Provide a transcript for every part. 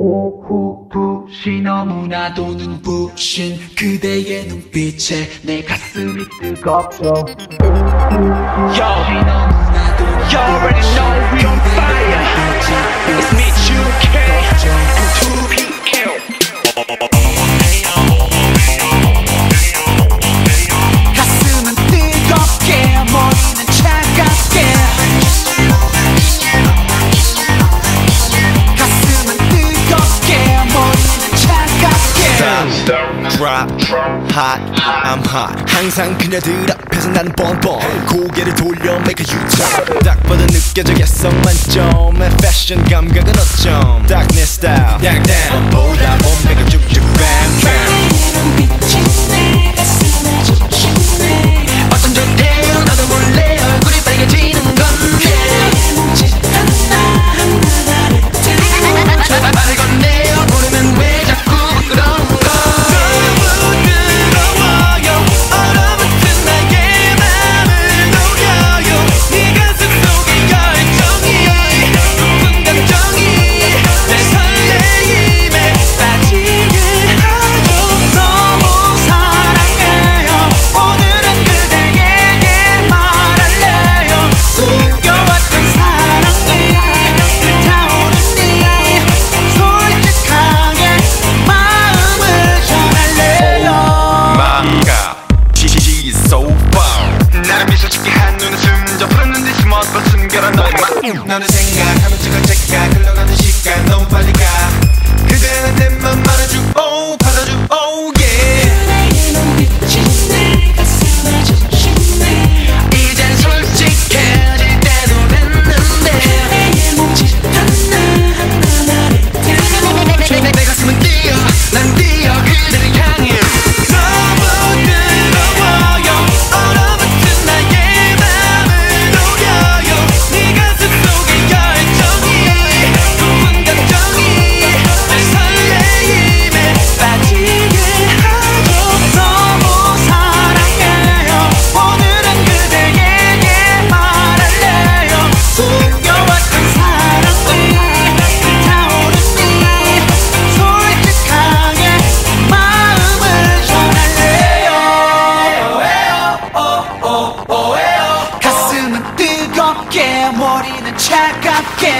오후 2시 너무나도 눈부신 그대의 눈빛에 내 가슴이 뜨겁죠. Yo, you already know we on fire. It's me, UK, and 2PL. 가슴은 뜨겁게 머리는 차갑게 가슴은 뜨겁게 머리는 차갑게 Drop, hot, I'm hot. 항상 그녀들 앞에서 나는 뻔뻔. 고개를 돌려 make a U-turn. 딱 봐도 느껴져 개성 만점의 패션 감각은 어쩜 딱 내 스타일 Down down 보다 몸매가 쭉쭉 bam bam. 어떤 전태요 나도 몰래 얼굴이 빨개지는 건데 말을 건네요 모르면 왜 자꾸 부끄러운 걸 너무 뜨거워요 얼어붙은 나의 맘을 녹여요 네 가슴 속의 열정이 높은 감정이 내 설레임에 빠지게 하죠 너무 사랑해요 오늘은 그대에게 말할래요 숨겨왔던 사랑이 불타오르니 솔직하게 마음을 전할래요 맘가 She's so far 나를 미소 짓게 한 눈은 숨져 푸른 듯이 멋도 숨겨라 너의 맘 너는 생각하면 지금 흘러가는 시간 너무 빨리 가 그대는 내 맘 말아주고 받아줘 oh yeah 그대의 눈빛이 내 가슴에 적시네 이젠 솔직해질 때도 됐는데 그대의 몸짓 하나하나를 내 가슴은 뛰어 난 뛰어 그대를 향해 너무 뜨거워요 얼어붙은 나의 맘을 녹여요 네 가슴 속의 열정이 높은 감정이 내 설레임에 빠지게 하죠 너무 사랑해요 오늘은 그대에게 말할래요 숨겨왔던 사랑이 불타오르니 솔직하게 마음을 전할래요 가슴은 뜨겁게 머리는 차갑게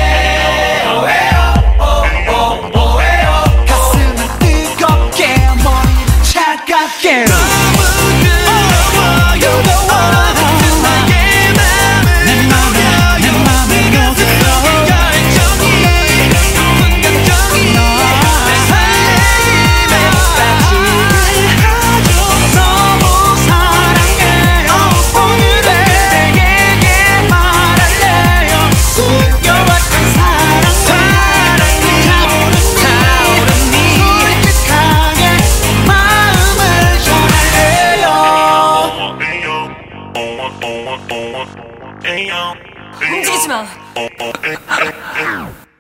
가슴은 뜨겁게 머리는 차갑게 너무 뜨거워요 얼어붙은 나의 맘을 녹여요 내 맘을 네 가슴 속의 열정이 높은 감정이 내 설레임에 빠지게 하죠 너무 사랑해요 오늘은 그대에게 말할래요 숨겨왔던 사랑이 타오르니 솔직하게 마음을 전할래요 움직이지 마.